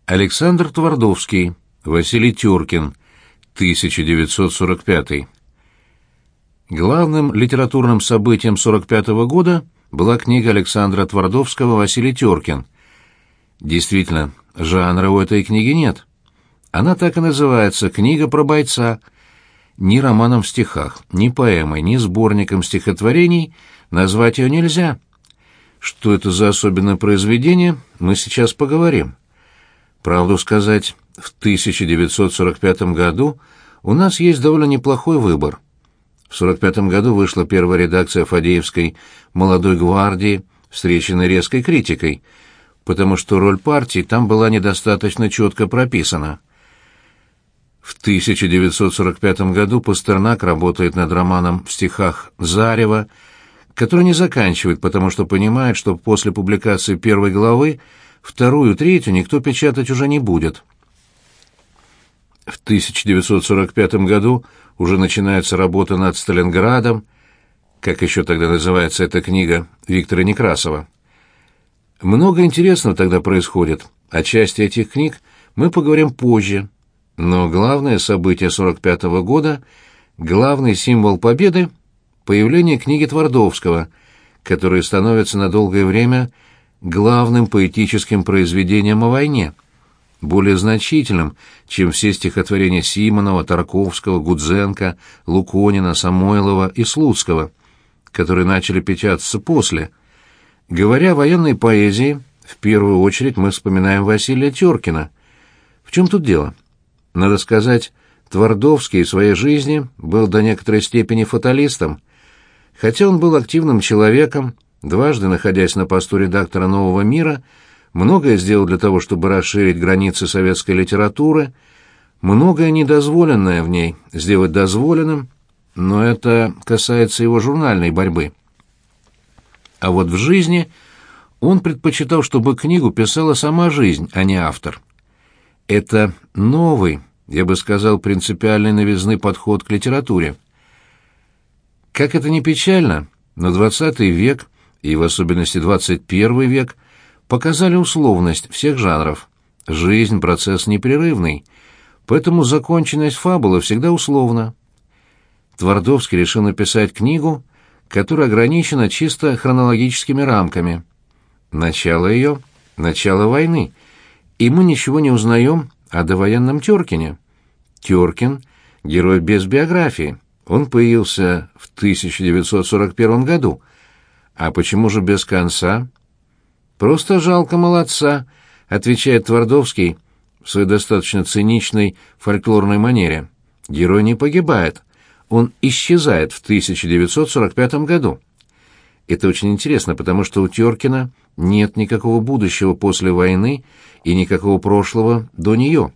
Александр Твардовский, Василий Теркин, 1945. Главным литературным событием 1945 года была книга Александра Твардовского «Василий Теркин». Действительно, жанра у этой книги нет. Она так и называется «Книга про бойца». Ни романом в стихах, ни поэмой, ни сборником стихотворений назвать ее нельзя. Что это за особенное произведение, мы сейчас поговорим. Правду сказать, в 1945 году у нас есть довольно неплохой выбор. В 1945 году вышла первая редакция Фадеевской «Молодой гвардии», встреченной резкой критикой, потому что роль партии там была недостаточно четко прописана. В 1945 году Пастернак работает над романом в стихах «Зарево», который не заканчивает, потому что понимает, что после публикации первой главы вторую, третью никто печатать уже не будет. В 1945 году уже начинается работа над «Сталинградом», как еще тогда называется эта книга, Виктора Некрасова. Много интересного тогда происходит. О части этих книг мы поговорим позже. Но главное событие 1945 года, главный символ победы — появление книги Твардовского, которая становится на долгое время главным поэтическим произведением о войне, более значительным, чем все стихотворения Симонова, Тарковского, Гудзенко, Луконина, Самойлова и Слуцкого, которые начали печататься после. Говоря о военной поэзии, в первую очередь мы вспоминаем Василия Теркина. В чем тут дело? Надо сказать, Твардовский в своей жизни был до некоторой степени фаталистом. Хотя он был активным человеком, дважды находясь на посту редактора «Нового мира», многое сделал для того, чтобы расширить границы советской литературы, многое недозволенное в ней сделать дозволенным, но это касается его журнальной борьбы. А вот в жизни он предпочитал, чтобы книгу писала сама жизнь, а не автор. Это новый, я бы сказал, принципиальной новизны подход к литературе. Как это ни печально, но XX век, и в особенности XXI век, показали условность всех жанров. Жизнь — процесс непрерывный, поэтому законченность фабулы всегда условна. Твардовский решил написать книгу, которая ограничена чисто хронологическими рамками. Начало ее — начало войны, и мы ничего не узнаем о довоенном Теркине. Теркин — герой без биографии. Он появился в 1941 году. А почему же без конца? «Просто жалко молодца», — отвечает Твардовский в своей достаточно циничной фольклорной манере. Герой не погибает, он исчезает в 1945 году. Это очень интересно, потому что у Теркина нет никакого будущего после войны и никакого прошлого до нее.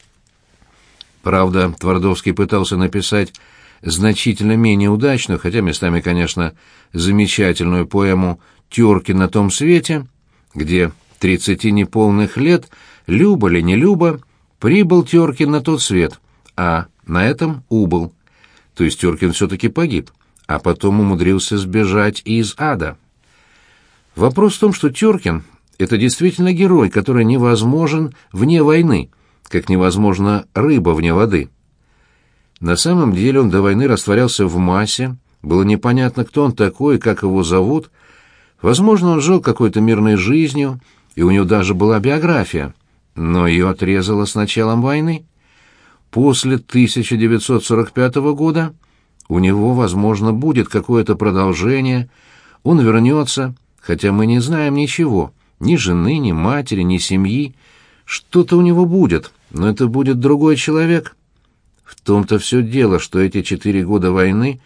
Правда, Твардовский пытался написать значительно менее удачную, хотя местами, конечно, замечательную поэму «Теркин на том свете», где 30 неполных лет, любо ли не любо, прибыл Теркин на тот свет, а на этом убыл. То есть Теркин все-таки погиб, а потом умудрился сбежать из ада. Вопрос в том, что Теркин — это действительно герой, который невозможен вне войны, как невозможна рыба вне воды. На самом деле он до войны растворялся в массе, было непонятно, кто он такой и как его зовут. Возможно, он жил какой-то мирной жизнью, и у него даже была биография, но ее отрезало с началом войны. После 1945 года у него, возможно, будет какое-то продолжение, он вернется, хотя мы не знаем ничего, ни жены, ни матери, ни семьи. Что-то у него будет, но это будет другой человек. В том-то все дело, что эти 4 года войны,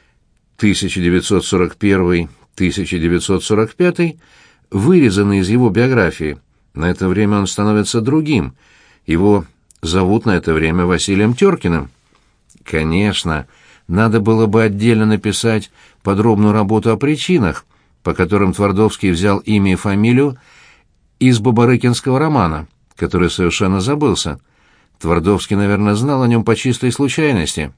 1941-1945, вырезаны из его биографии. На это время он становится другим. Его зовут на это время Василием Теркиным. Конечно, надо было бы отдельно написать подробную работу о причинах, по которым Твардовский взял имя и фамилию из бабарыкинского романа, который совершенно забылся. Твардовский, наверное, знал о нем по чистой случайности.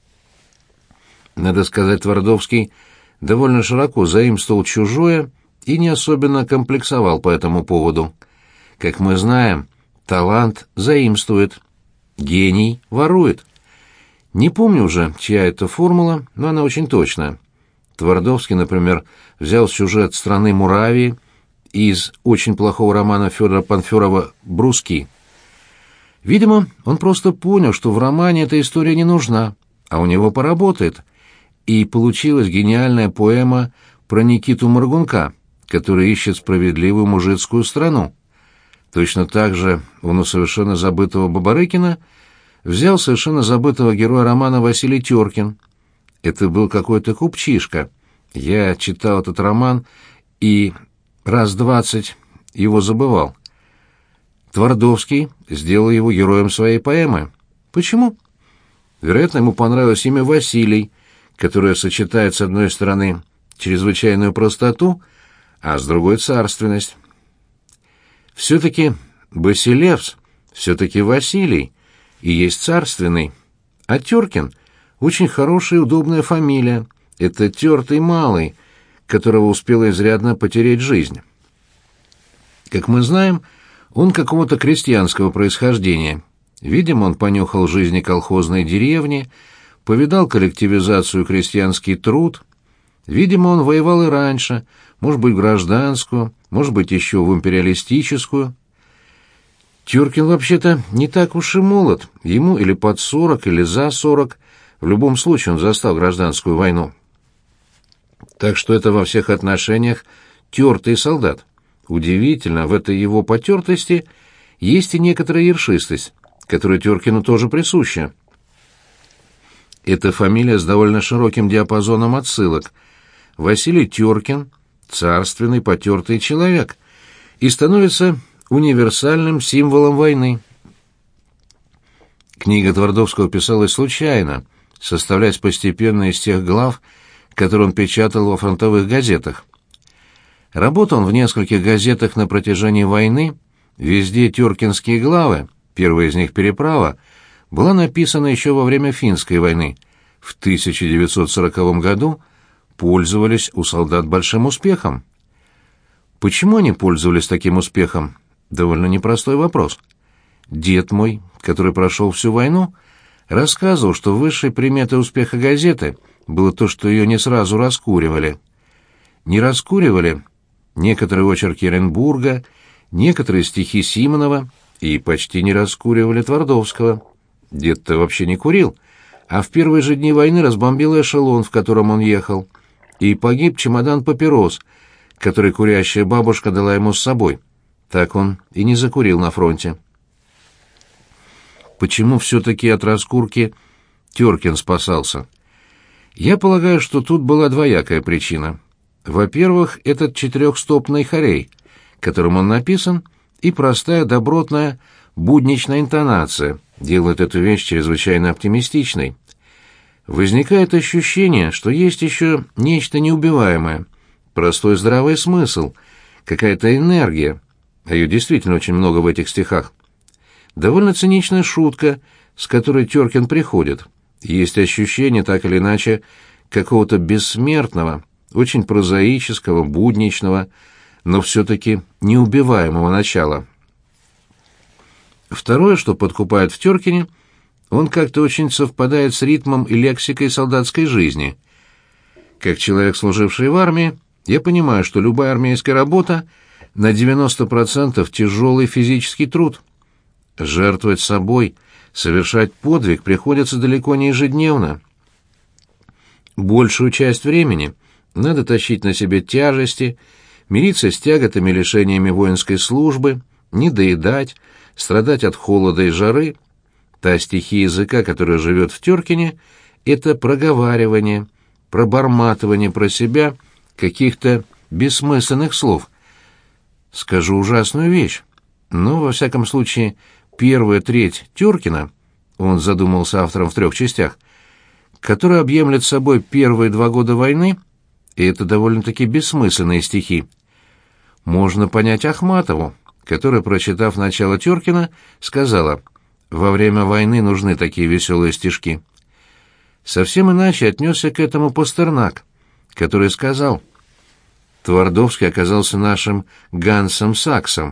Надо сказать, Твардовский довольно широко заимствовал чужое и не особенно комплексовал по этому поводу. Как мы знаем, талант заимствует, гений ворует. Не помню уже, чья это формула, но она очень точная. Твардовский, например, взял сюжет «Страны Муравии» из очень плохого романа Федора Панферова «Бруски». Видимо, он просто понял, что в романе эта история не нужна, а у него поработает. И получилась гениальная поэма про Никиту Моргунка, который ищет справедливую мужицкую страну. Точно так же он у совершенно забытого Бабарыкина взял совершенно забытого героя романа Василий Теркин. Это был какой-то купчишка. Я читал этот роман и раз 20 его забывал. Твардовский сделал его героем своей поэмы. Почему? Вероятно, ему понравилось имя Василий, которое сочетает с одной стороны чрезвычайную простоту, а с другой — царственность. Все-таки Басилевс, все-таки Василий, и есть царственный. А Теркин — очень хорошая и удобная фамилия. Это тертый малый, которого успела изрядно потерять жизнь. Как мы знаем, он какого-то крестьянского происхождения. Видимо, он понюхал жизни колхозной деревни, повидал коллективизацию и крестьянский труд. Видимо, он воевал и раньше, может быть, в гражданскую, может быть, еще в империалистическую. Теркин вообще-то не так уж и молод, ему или под 40, или за 40, в любом случае он застал гражданскую войну. Так что это во всех отношениях тертый солдат. Удивительно, в этой его потертости есть и некоторая ершистость, которая Теркину тоже присуща. Эта фамилия с довольно широким диапазоном отсылок. Василий Теркин — царственный, потертый человек, и становится универсальным символом войны. Книга Твардовского писалась случайно, составляясь постепенно из тех глав, которые он печатал во фронтовых газетах. Работал он в нескольких газетах на протяжении войны, везде теркинские главы, первая из них «Переправа», была написана еще во время Финской войны. В 1940 году пользовались у солдат большим успехом. Почему они пользовались таким успехом? Довольно непростой вопрос. Дед мой, который прошел всю войну, рассказывал, что высшей приметой успеха газеты было то, что ее не сразу раскуривали. Не раскуривали некоторые очерки Оренбурга, некоторые стихи Симонова и почти не раскуривали Твардовского. Дед-то вообще не курил, а в первые же дни войны разбомбил эшелон, в котором он ехал, и погиб чемодан папирос, который курящая бабушка дала ему с собой. Так он и не закурил на фронте. Почему все-таки от раскурки Теркин спасался? Я полагаю, что тут была двоякая причина. Во-первых, этот четырехстопный хорей, которым он написан, и простая, добротная, будничная интонация делают эту вещь чрезвычайно оптимистичной. Возникает ощущение, что есть еще нечто неубиваемое, простой здравый смысл, какая-то энергия, а ее действительно очень много в этих стихах. Довольно циничная шутка, с которой Теркин приходит. Есть ощущение, так или иначе, какого-то бессмертного, очень прозаического, будничного, но все-таки неубиваемого начала. Второе, что подкупает в Теркине, он как-то очень совпадает с ритмом и лексикой солдатской жизни. Как человек, служивший в армии, я понимаю, что любая армейская работа на 90% тяжелый физический труд. Жертвовать собой, совершать подвиг приходится далеко не ежедневно. Большую часть времени надо тащить на себе тяжести, мириться с тяготами и лишениями воинской службы, недоедать, страдать от холода и жары. Та стихия языка, которая живет в Теркине, это проговаривание, проборматывание про себя каких-то бессмысленных слов. Скажу ужасную вещь, но, во всяком случае, первая треть Теркина, он задумался автором в 3 частях, которая объемлет собой первые 2 года войны, и это довольно-таки бессмысленные стихи. Можно понять Ахматову, которая, прочитав начало Теркина, сказала: «Во время войны нужны такие веселые стишки». Совсем иначе отнесся к этому Пастернак, который сказал: «Твардовский оказался нашим Гансом Саксом.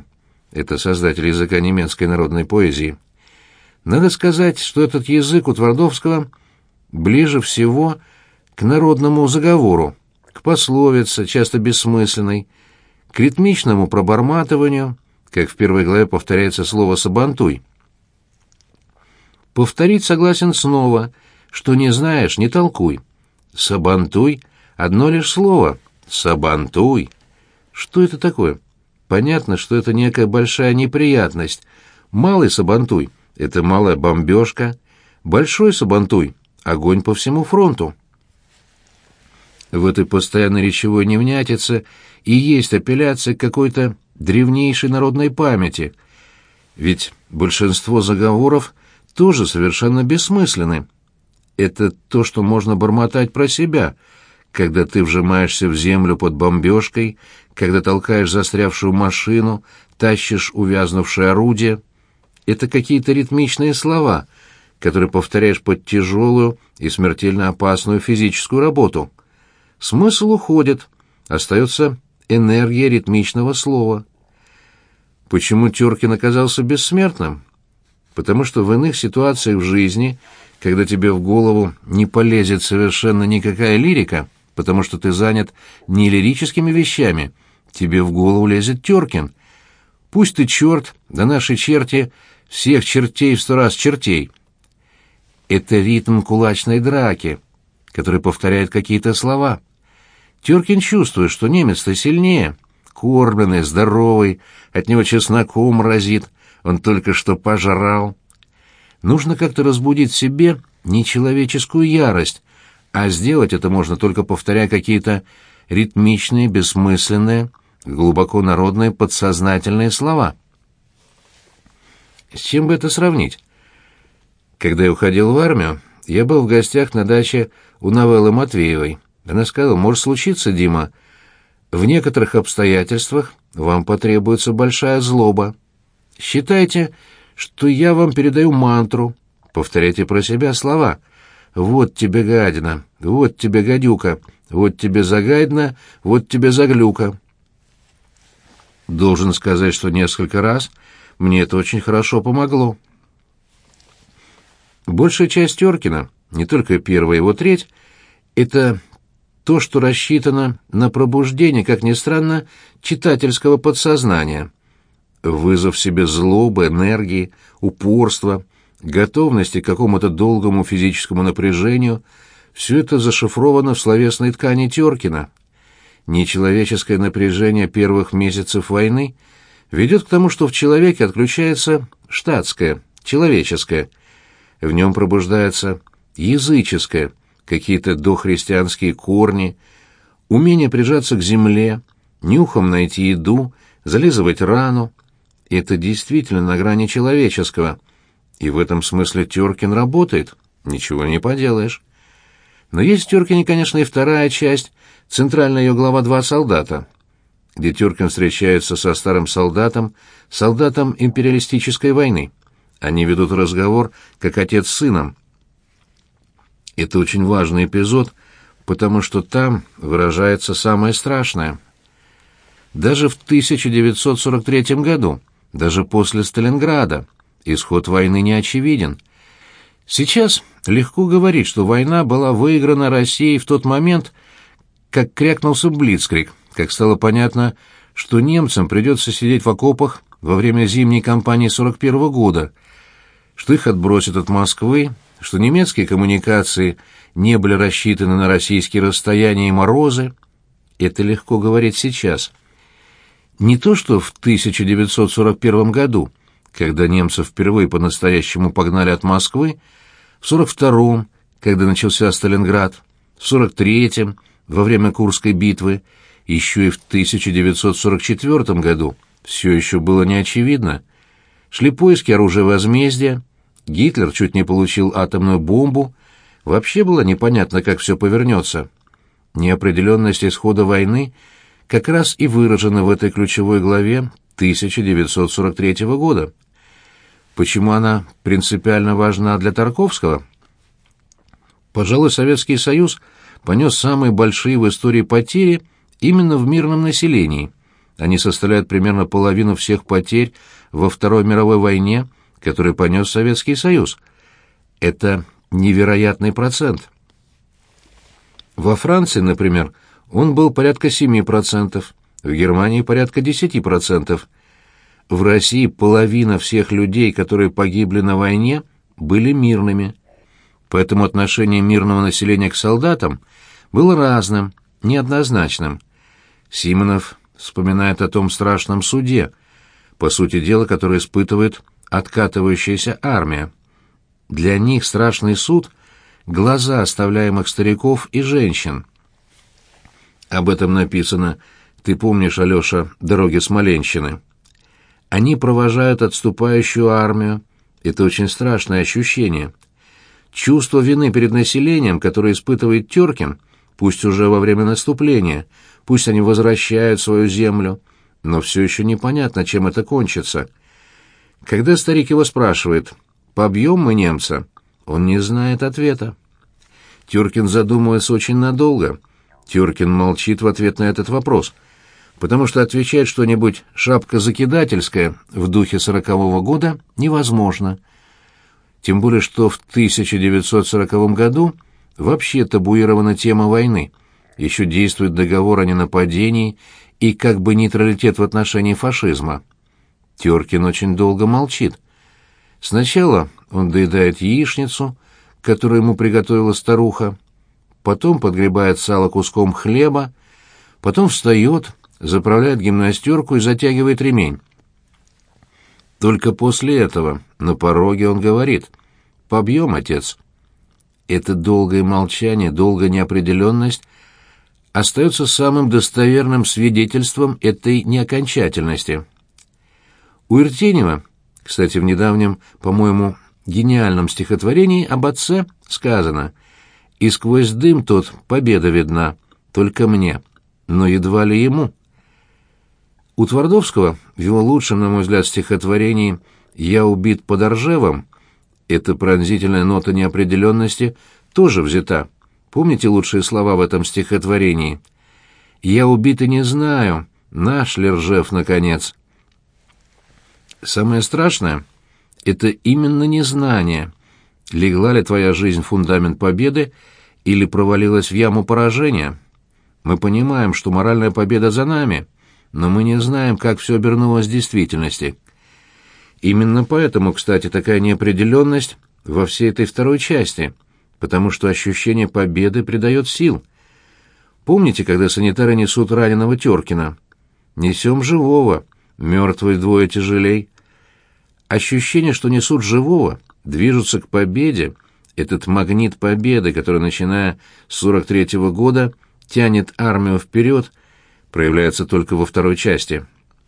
это создатель языка немецкой народной поэзии. Надо сказать, что этот язык у Твардовского ближе всего к народному заговору, к пословице, часто бессмысленной, к ритмичному проборматыванию, как в первой главе повторяется слово «сабантуй». Повторить согласен снова, что не знаешь, не толкуй. Сабантуй — одно лишь слово. Сабантуй. Что это такое? Понятно, что это некая большая неприятность. Малый сабантуй — это малая бомбежка. Большой сабантуй — огонь по всему фронту. В этой постоянной речевой невнятице и есть апелляция к какой-то древнейшей народной памяти. Ведь большинство заговоров тоже совершенно бессмысленны. Это то, что можно бормотать про себя, когда ты вжимаешься в землю под бомбежкой, когда толкаешь застрявшую машину, тащишь увязнувшее орудие. Это какие-то ритмичные слова, которые повторяешь под тяжелую и смертельно опасную физическую работу. Смысл уходит, остается энергия ритмичного слова. Почему Тёркин оказался бессмертным? Потому что в иных ситуациях в жизни, когда тебе в голову не полезет совершенно никакая лирика, потому что ты занят не лирическими вещами, тебе в голову лезет Тёркин. Пусть ты черт, да наши черти, всех чертей в 100 раз чертей. Это ритм кулачной драки, который повторяет какие-то слова. Тёркин чувствует, что немец-то сильнее, кормленный, здоровый, от него чесноком разит, он только что пожрал. Нужно как-то разбудить в себе нечеловеческую ярость, а сделать это можно только повторяя какие-то ритмичные, бессмысленные, глубоко народные подсознательные слова. С чем бы это сравнить? Когда я уходил в армию, я был в гостях на даче у Новеллы Матвеевой. Она сказала: «Может случиться, Дима, в некоторых обстоятельствах вам потребуется большая злоба. Считайте, что я вам передаю мантру. Повторяйте про себя слова. Вот тебе гадина, вот тебе гадюка, вот тебе загадина, вот тебе заглюка». Должен сказать, что несколько раз мне это очень хорошо помогло. Большая часть Тёркина, не только первая его треть, это то, что рассчитано на пробуждение, как ни странно, читательского подсознания. Вызов себе злобы, энергии, упорства, готовности к какому-то долгому физическому напряжению — все это зашифровано в словесной ткани Тёркина. Нечеловеческое напряжение первых месяцев войны ведет к тому, что в человеке отключается штатское, человеческое. В нем пробуждается языческое, какие-то дохристианские корни, умение прижаться к земле, нюхом найти еду, зализывать рану. Это действительно на грани человеческого, и в этом смысле Тёркин работает, ничего не поделаешь. Но есть в Тёркине, конечно, и вторая часть, центральная ее глава «Два солдата», где Тёркин встречается со старым солдатом, солдатом империалистической войны. Они ведут разговор, как отец с сыном. Это очень важный эпизод, потому что там выражается самое страшное. Даже в 1943 году, даже после Сталинграда, исход войны не очевиден. Сейчас легко говорить, что война была выиграна Россией в тот момент, как крякнулся Блицкриг, как стало понятно, что немцам придется сидеть в окопах во время зимней кампании 41 года, что их отбросят от Москвы, что немецкие коммуникации не были рассчитаны на российские расстояния и морозы. Это легко говорить сейчас. Не то что в 1941 году, когда немцев впервые по-настоящему погнали от Москвы, в 1942-м, когда начался Сталинград, в 1943-м, во время Курской битвы, еще и в 1944 году все еще было неочевидно. Шли поиски оружия возмездия, Гитлер чуть не получил атомную бомбу, вообще было непонятно, как все повернется. Неопределенность исхода войны как раз и выражена в этой ключевой главе 1943 года. Почему она принципиально важна для Тарковского? Пожалуй, Советский Союз понес самые большие в истории потери именно в мирном населении. они составляют примерно половину всех потерь во Второй мировой войне, которые понес Советский Союз. Это невероятный процент. Во Франции, например, он был порядка 7%, в Германии порядка 10%. В России половина всех людей, которые погибли на войне, были мирными. Поэтому отношение мирного населения к солдатам было разным, неоднозначным. Симонов вспоминает о том страшном суде, по сути дела, который испытывает откатывающаяся армия. Для них страшный суд — глаза оставляемых стариков и женщин. Об этом написано «Ты помнишь, Алеша, дороги Смоленщины». Они провожают отступающую армию. Это очень страшное ощущение. Чувство вины перед населением, которое испытывает Теркин, пусть уже во время наступления, пусть они возвращают свою землю, но все еще непонятно, чем это кончится. Когда старик его спрашивает «Побьем мы немца?», он не знает ответа. Теркин задумывается очень надолго. Теркин молчит в ответ на этот вопрос, потому что отвечать что-нибудь шапкозакидательское в духе 40-го года невозможно. Тем более, что в 1940 году вообще табуирована тема войны. Еще действует договор о ненападении и как бы нейтралитет в отношении фашизма. Теркин очень долго молчит. Сначала он доедает яичницу, которую ему приготовила старуха, потом подгребает сало куском хлеба, потом встает, заправляет гимнастерку и затягивает ремень. Только после этого на пороге он говорит: «Побьем, отец». Это долгое молчание, долгая неопределенность остается самым достоверным свидетельством этой неокончательности. У Иртенева, кстати, в недавнем, по-моему, гениальном стихотворении об отце сказано: «И сквозь дым тот победа видна, только мне, но едва ли ему». У Твардовского в его лучшем, на мой взгляд, стихотворении «Я убит под Ржевом» эта пронзительная нота неопределенности тоже взята. Помните лучшие слова в этом стихотворении? «Я убит и не знаю, наш ли Ржев, наконец». Самое страшное — это именно незнание. Легла ли твоя жизнь в фундамент победы или провалилась в яму поражения? Мы понимаем, что моральная победа за нами, но мы не знаем, как все обернулось в действительности. Именно поэтому, кстати, такая неопределенность во всей этой второй части, потому что ощущение победы придает сил. Помните, когда санитары несут раненого Теркина? «Несем живого, мертвый вдвое тяжелей». Ощущение, что несут живого, движутся к победе, этот магнит победы, который, начиная с 43-го года, тянет армию вперед, проявляется только во второй части.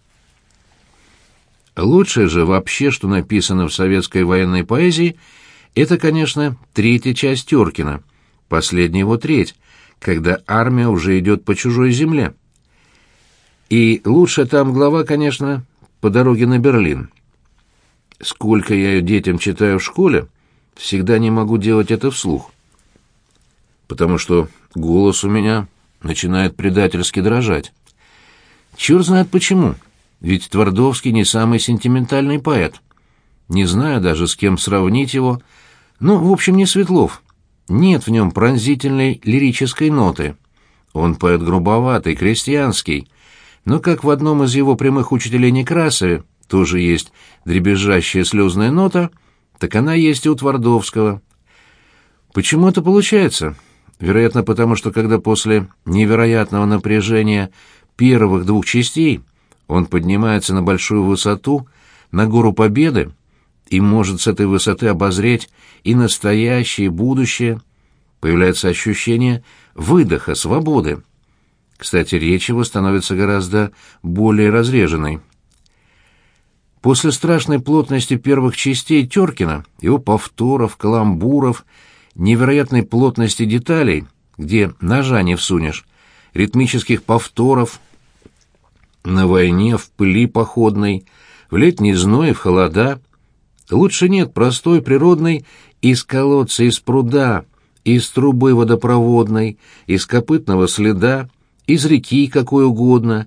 Лучшее же вообще, что написано в советской военной поэзии, это, конечно, третья часть Теркина, последняя его треть, когда армия уже идет по чужой земле. И лучшая там глава, конечно, «По дороге на Берлин». Сколько я ее детям читаю в школе, всегда не могу делать это вслух, потому что голос у меня начинает предательски дрожать. Черт знает почему, ведь Твардовский не самый сентиментальный поэт. Не знаю даже, с кем сравнить его, но, в общем, не Светлов. Нет в нем пронзительной лирической ноты. Он поэт грубоватый, крестьянский, но, как в одном из его прямых учителей Некрасове тоже есть дребезжащая слезная нота, так она есть и у Твардовского. Почему это получается? Вероятно, потому что когда после невероятного напряжения первых двух частей он поднимается на большую высоту, на гору Победы, и может с этой высоты обозреть и настоящее, и будущее, появляется ощущение выдоха, свободы. Кстати, речь его становится гораздо более разреженной. После страшной плотности первых частей Теркина, его повторов, каламбуров, невероятной плотности деталей, где ножа не всунешь, ритмических повторов на войне, в пыли походной, в летний зной, в холода, лучше нет простой природной из колодца, из пруда, из трубы водопроводной, из копытного следа, из реки какой угодно,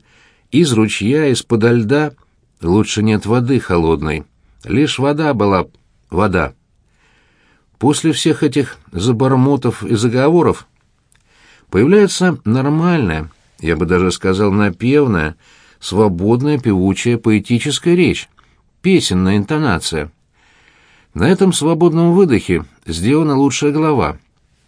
из ручья, из-подо льда лучше нет воды холодной. Лишь вода была вода. После всех этих забормотов и заговоров появляется нормальная, я бы даже сказал напевная, свободная певучая поэтическая речь, песенная интонация. На этом свободном выдохе сделана лучшая глава.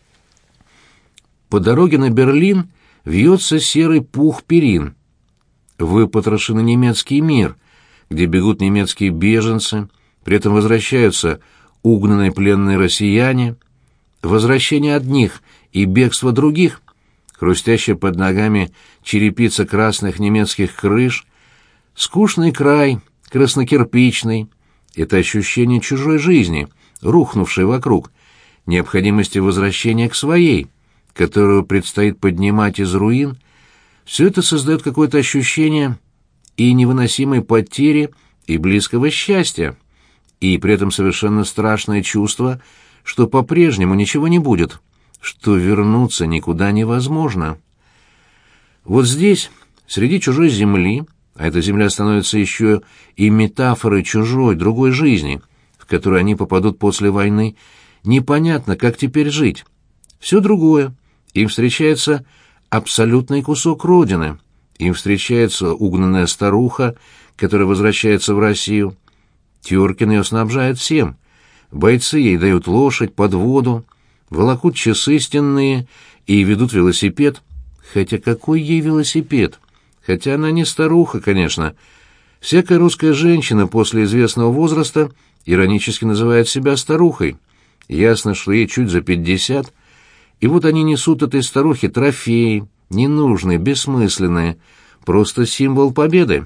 По дороге на Берлин вьется серый пух перин. Выпотрошенный немецкий мир, где бегут немецкие беженцы, при этом возвращаются угнанные пленные россияне, возвращение одних и бегство других, хрустящая под ногами черепица красных немецких крыш, скучный край, краснокирпичный, это ощущение чужой жизни, рухнувшей вокруг, необходимости возвращения к своей, которую предстоит поднимать из руин, все это создает какое-то ощущение и невыносимой потери, и близкого счастья, и при этом совершенно страшное чувство, что по-прежнему ничего не будет, что вернуться никуда невозможно. Вот здесь, среди чужой земли, а эта земля становится еще и метафорой чужой, другой жизни, в которую они попадут после войны, непонятно, как теперь жить. Все другое. Им встречается абсолютный кусок родины. Им встречается угнанная старуха, которая возвращается в Россию. Тёркин ее снабжает всем. Бойцы ей дают лошадь, подводу, волокут часы стенные и ведут велосипед. Хотя какой ей велосипед? Хотя она не старуха, конечно. Всякая русская женщина после известного возраста иронически называет себя старухой. Ясно, что ей чуть за 50. И вот они несут этой старухе трофеи, ненужные, бессмысленные, просто символ победы.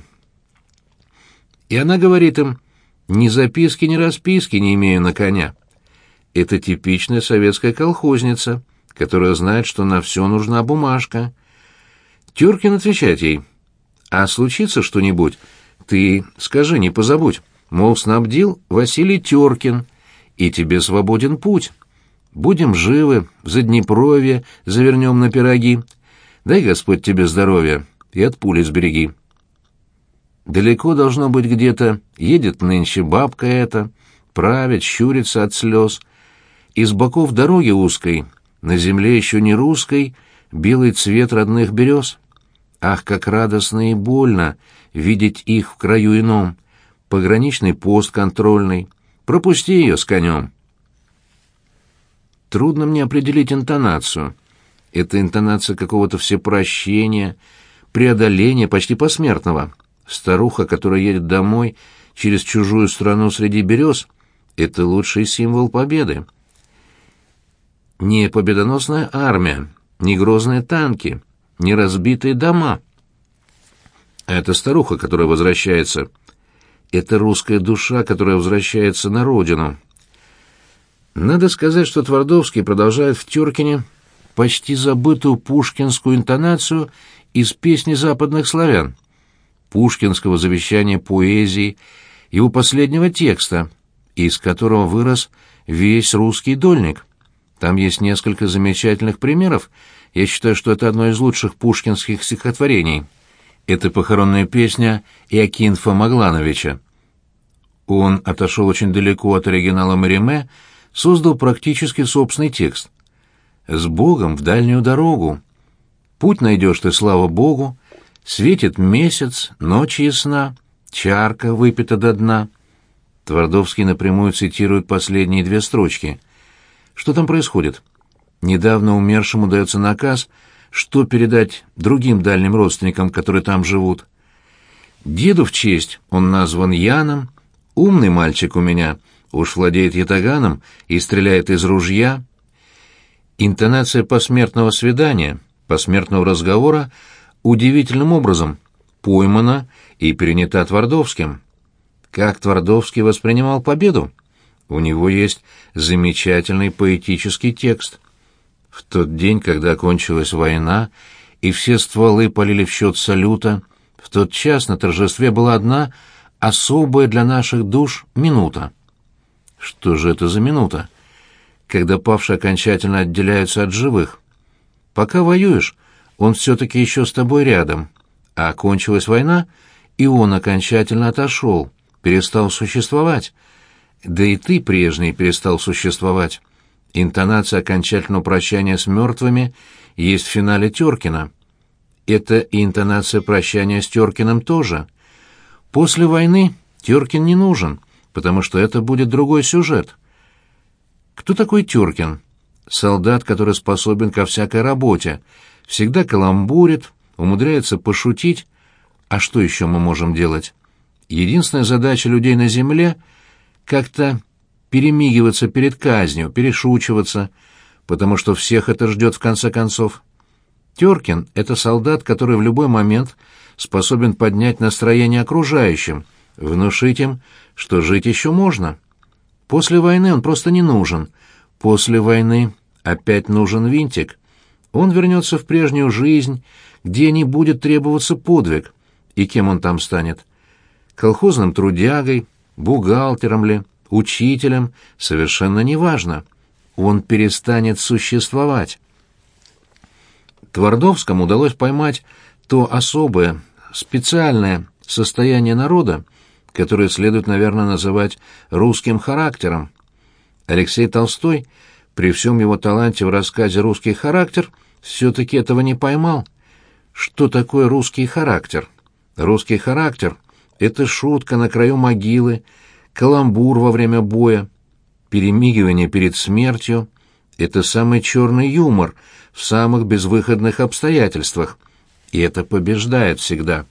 И она говорит им: ни записки, ни расписки не имею на коня. Это типичная советская колхозница, которая знает, что на все нужна бумажка. Тёркин отвечает ей: а случится что-нибудь, ты скажи, не позабудь, мол, снабдил Василий Тёркин, и тебе свободен путь. Будем живы, в Заднепровье завернем на пироги. Дай Господь тебе здоровья и от пули сбереги. Далеко, должно быть, где-то едет нынче бабка эта, правит, щурится от слез. Из боков дороги узкой, на земле еще не русской, белый цвет родных берез. Ах, как радостно и больно видеть их в краю ином, пограничный пост контрольный, пропусти ее с конем. Трудно мне определить интонацию. Это интонация какого-то всепрощения, преодоления почти посмертного. Старуха, которая едет домой через чужую страну среди берез, это лучший символ победы. Не победоносная армия, не грозные танки, не разбитые дома. А это старуха, которая возвращается. Это русская душа, которая возвращается на родину. Надо сказать, что Твардовский продолжает в Тёркине почти забытую пушкинскую интонацию из песни западных славян, пушкинского завещания поэзии, его последнего текста, из которого вырос весь русский дольник. Там есть несколько замечательных примеров. Я считаю, что это одно из лучших пушкинских стихотворений. Это похоронная песня Иокинфа Маглановича. Он отошел очень далеко от оригинала Мериме, создал практически собственный текст. «С Богом в дальнюю дорогу. Путь найдешь ты, слава Богу. Светит месяц, ночь ясна, чарка выпита до дна». Твардовский напрямую цитирует последние две строчки. Что там происходит? Недавно умершему дается наказ, что передать другим дальним родственникам, которые там живут. Деду в честь он назван Яном, умный мальчик у меня, уж владеет ятаганом и стреляет из ружья. Интонация посмертного свидания, посмертного разговора удивительным образом поймана и перенята Твардовским. Как Твардовский воспринимал победу? У него есть замечательный поэтический текст. В тот день, когда кончилась война, и все стволы полили в счет салюта, в тот час на торжестве была одна особая для наших душ минута. Что же это за минута? Когда павшие окончательно отделяются от живых. Пока воюешь, он все-таки еще с тобой рядом. А кончилась война, и он окончательно отошел, перестал существовать. Да и ты прежний перестал существовать. Интонация окончательного прощания с мертвыми есть в финале Тёркина. Это и интонация прощания с Тёркиным тоже. После войны Тёркин не нужен, потому что это будет другой сюжет. Кто такой Тёркин? Солдат, который способен ко всякой работе, всегда каламбурит, умудряется пошутить. А что еще мы можем делать? Единственная задача людей на земле — как-то перемигиваться перед казнью, перешучиваться, потому что всех это ждет в конце концов. Тёркин — это солдат, который в любой момент способен поднять настроение окружающим, внушить им, что жить еще можно. После войны он просто не нужен. После войны опять нужен винтик. Он вернется в прежнюю жизнь, где не будет требоваться подвиг. И кем он там станет? Колхозным трудягой, бухгалтером ли, учителем, совершенно неважно. Он перестанет существовать. Твардовскому удалось поймать то особое, специальное состояние народа, которое следует, наверное, называть русским характером. Алексей Толстой, при всем его таланте в рассказе «Русский характер», все-таки этого не поймал. Что такое русский характер? Русский характер — это шутка на краю могилы, каламбур во время боя, перемигивание перед смертью. Это самый черный юмор в самых безвыходных обстоятельствах, и это побеждает всегда.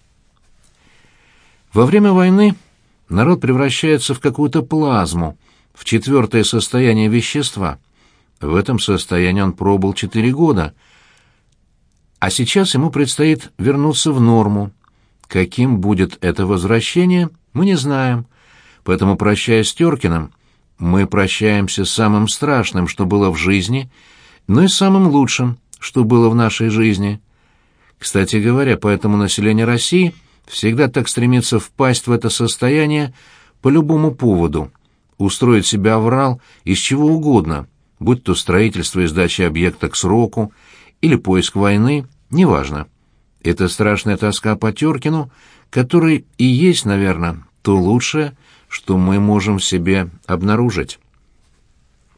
Во время войны народ превращается в какую-то плазму, в четвертое состояние вещества. В этом состоянии он пробыл 4 года, а сейчас ему предстоит вернуться в норму. Каким будет это возвращение, мы не знаем, поэтому, прощаясь с Тёркиным, мы прощаемся с самым страшным, что было в жизни, но и с самым лучшим, что было в нашей жизни. Кстати говоря, поэтому население России всегда так стремится впасть в это состояние по любому поводу, устроить себе аврал из чего угодно, будь то строительство и сдача объекта к сроку или поиск войны, неважно. Это страшная тоска по Тёркину, который и есть, наверное, то лучшее, что мы можем в себе обнаружить.